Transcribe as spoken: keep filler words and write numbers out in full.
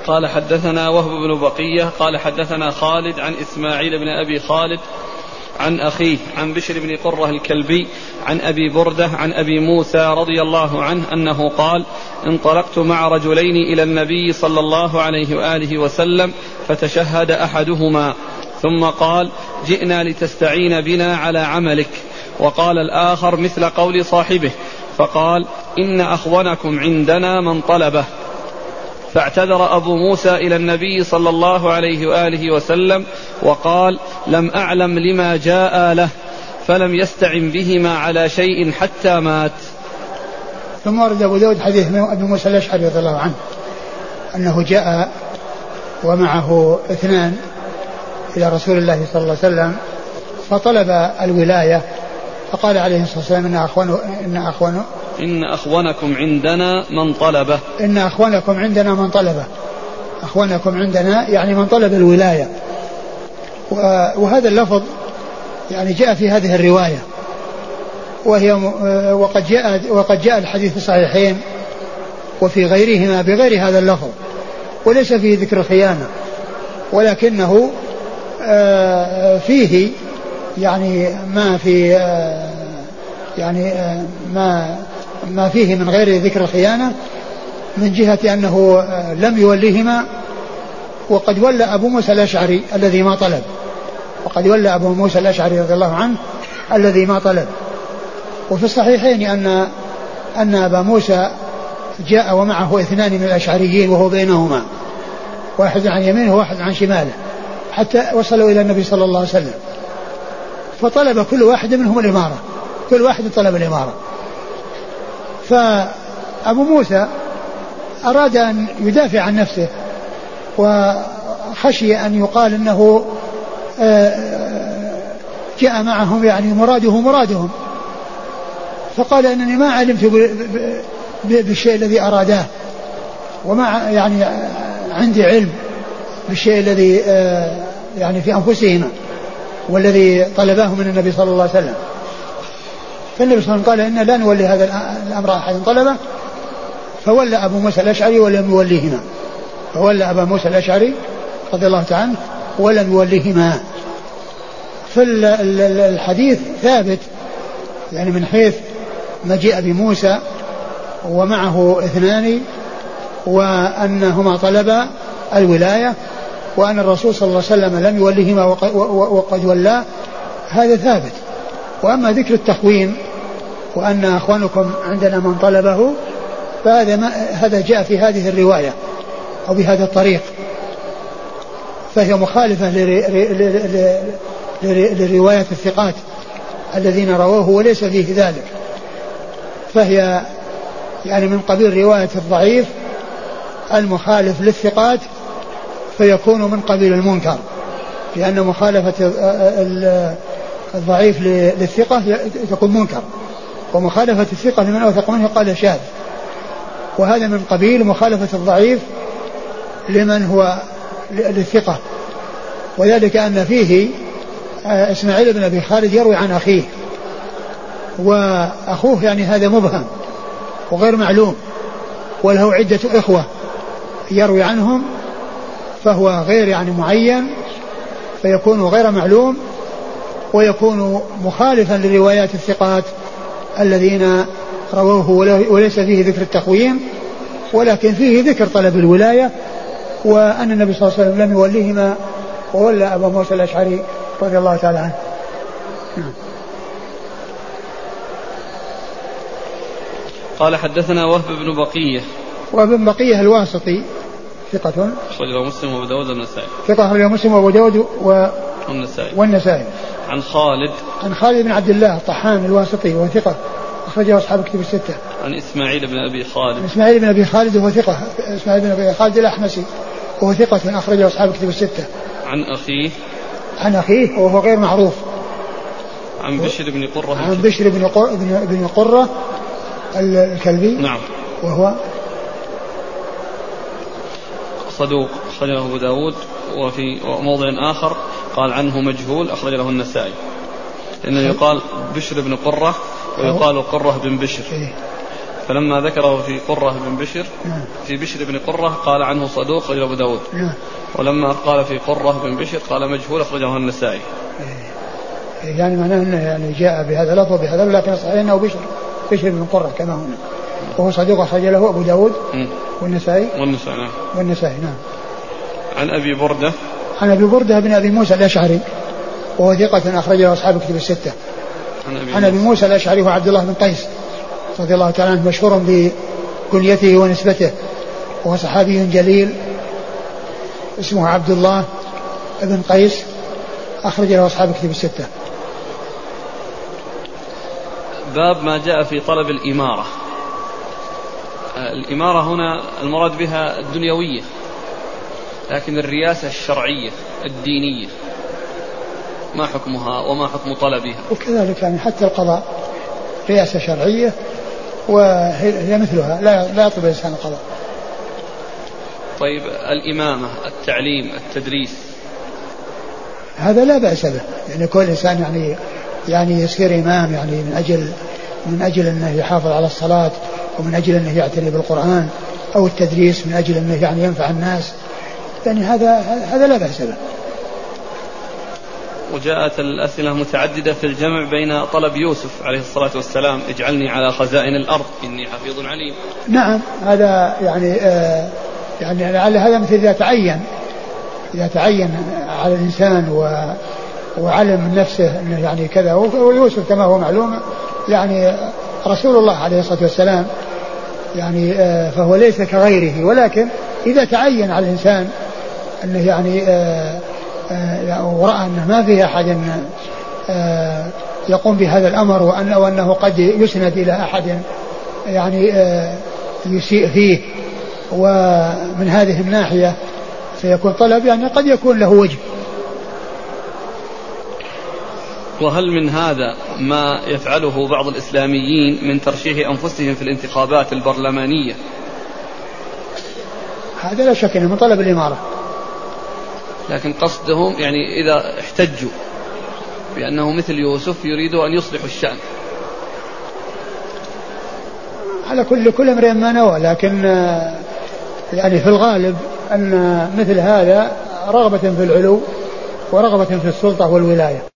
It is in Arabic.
قال حدثنا وهب بن بقية قال حدثنا خالد عن إسماعيل بن أبي خالد عن أخيه عن بشر بن قرة الكلبي عن أبي بردة عن أبي موسى رضي الله عنه أنه قال انطلقت مع رجلين إلى النبي صلى الله عليه وآله وسلم فتشهد أحدهما ثم قال جئنا لتستعين بنا على عملك، وقال الآخر مثل قول صاحبه فقال إن أخونكم عندنا من طلبه. فاعتذر أبو موسى إلى النبي صلى الله عليه وآله وسلم وقال لم أعلم لما جاء له، فلم يستعن بهما على شيء حتى مات. ثم ورد أبو داود حديث أبي موسى الأشعري رضي الله عنه أنه جاء ومعه اثنان إلى رسول الله صلى الله عليه وسلم فطلب الولاية، فقال عليه الصلاة والسلام إن أخوانه إن أخوانه إن أخوانكم عندنا من طلبه إن أخوانكم عندنا من طلبه أخوانكم عندنا يعني من طلب الولاية. وهذا اللفظ يعني جاء في هذه الرواية، وهي وقد جاء وقد جاء الحديث في الصحيحين وفي غيرهما بغير هذا اللفظ، وليس فيه ذكر الخيانة، ولكنه فيه يعني ما في يعني ما ما فيه من غير ذكر الخيانة من جهة أنه لم يوليهما، وقد ولى أبو موسى الأشعري الذي ما طلب وقد ولى أبو موسى الأشعري رضي الله عنه الذي ما طلب. وفي الصحيحين أن أن أبا موسى جاء ومعه اثنان من الأشعريين وهو بينهما، واحد عن يمينه وواحد عن شماله، حتى وصلوا إلى النبي صلى الله عليه وسلم، فطلب كل واحد منهم الإمارة، كل واحد طلب الإمارة. فأبو موسى أراد أن يدافع عن نفسه وخشي أن يقال أنه جاء معهم يعني مراده مرادهم، فقال إنني ما علمت بالشيء الذي أراداه، وما يعني عندي علم بالشيء الذي يعني في أنفسهما والذي طلباه من النبي صلى الله عليه وسلم. فالنبي صلى الله عليه وسلم قال إن لا نولي هذا الأمر أحد طلبه، فولى أبو موسى الأشعري ولم يوليهما، فولى أبا موسى الأشعري رضي الله تعالى عنه ولم يوليهما. فالحديث ثابت يعني من حيث مجيء أبي موسى ومعه اثنان وأنهما طلبا الولاية، وأن الرسول صلى الله عليه وسلم لم يوليهما وقد ولاه، هذا ثابت. وأما ذكر التخوين وأن أخوانكم عندنا من طلبه فهذا ما هذا جاء في هذه الرواية أو بهذا الطريق، فهي مخالفة لرواية الثقات الذين رووه وليس فيه ذلك، فهي يعني من قبيل رواية الضعيف المخالف للثقات، فيكون من قبيل المنكر، لأن مخالفة الضعيف للثقة تكون منكر، ومخالفة الثقة لمن أوثق منه قال شاذ، وهذا من قبيل مخالفة الضعيف لمن هو للثقة. وذلك أن فيه إسماعيل بن أبي خالد يروي عن أخيه، وأخوه يعني هذا مبهم وغير معلوم، وله عدة إخوة يروي عنهم، فهو غير يعني معين، فيكون غير معلوم، ويكون مخالفا لروايات الثقات الذين رووه، وليس فيه ذكر التخوين، ولكن فيه ذكر طلب الولاية، وأن النبي صلى الله عليه وسلم لم يوليهما وولى أبا موسى الأشعري رضي الله تعالى عنه. قال حدثنا وهب بن بقية وهب بن بقية الواسطي ثقة أخرجه مسلم وأبو داود والنسائي ثقة أخرجه مسلم وأبو داود و... والنسائي والنسائي عن خالد عن خالد بن عبد الله الطحان الواسطي وهو ثقة أخرجه أصحاب الكتب الستة. عن إسماعيل بن أبي خالد إسماعيل بن أبي خالد وهو ثقة إسماعيل بن أبي خالد الأحمسي وهو ثقة أخرجه أصحاب الكتب الستة. عن أخيه عن أخيه وهو غير معروف. عن بشر بن قرة عن بشر بن قرة بن قرة الكلبي. نعم. وهو صدوق أخرجه أبو داود، وفي موضع آخر قال عنه مجهول أخرج له النسائي، لأنه يقال بشر بن قرة ويقال قرة بن بشر، فلما ذكره في قرة بن بشر نعم. في بشر بن قرة قال عنه صدوق أخرجه أبو داود. نعم. ولما قال في قرة بن بشر قال مجهول أخرجه النسائي. يعني معناه أنه يعني جاء بهذا اللفظ بهذا، لكن صحيح أنه بشر بشر بن قرة كما هنا، وهو صدوق أخرج له أبو داود والنسائي والنسائي نعم. والنسائي نعم. عن أبي بردة عن أبي بردة بن أبي موسى الأشعري وهو ثقة أخرجه أصحاب الكتب الستة. عن أبي, عن أبي موسى الأشعري هو عبد الله بن قيس رضي الله تعالى عنه، مشهور بكنيته ونسبته، وهو صحابي جليل اسمه عبد الله بن قيس أخرج له أصحاب الكتب الستة. باب ما جاء في طلب الإمارة. الإمارة هنا المراد بها الدنيوية، لكن الرياسة الشرعية الدينية ما حكمها وما حكم طلبها؟ وكذلك يعني حتى القضاء رياسة شرعية وهي مثلها، لا لا يطلب الإنسان القضاء. طيب الإمامة، التعليم، التدريس، هذا لا بأس به، يعني كل إنسان يعني يعني يصير إمام يعني من أجل من أجل أنه يحافظ على الصلاة، ومن أجل أنه يعتني بالقرآن، أو التدريس من أجل أنه يعني ينفع الناس، يعني هذا هذا لا بأس به. وجاءت الأسئلة متعددة في الجمع بين طلب يوسف عليه الصلاة والسلام اجعلني على خزائن الأرض إني حفيظ عليم. نعم هذا يعني آه يعني لعل هذا مثل إذا تعين إذا تعين على الإنسان و وعلم من نفسه أنه يعني كذا. ويوسف كما هو معلوم يعني رسول الله عليه الصلاة والسلام يعني آه فهو ليس كغيره، ولكن إذا تعين على الإنسان أنه يعني آه آه ورأى أنه ما فيه أحد آه يقوم بهذا الأمر، وأنه, وأنه قد يسند إلى أحد يعني آه يسيء فيه، ومن هذه الناحية سيكون طلب يعني قد يكون له وجه. وهل من هذا ما يفعله بعض الإسلاميين من ترشيح أنفسهم في الانتخابات البرلمانية؟ هذا لا شك أنه من طلب الإمارة، لكن قصدهم يعني إذا احتجوا بأنه مثل يوسف يريدوا أن يصلحوا الشأن. على كل كل امرئ ما نوى، لكن يعني في الغالب أن مثل هذا رغبة في العلو ورغبة في السلطة والولاية.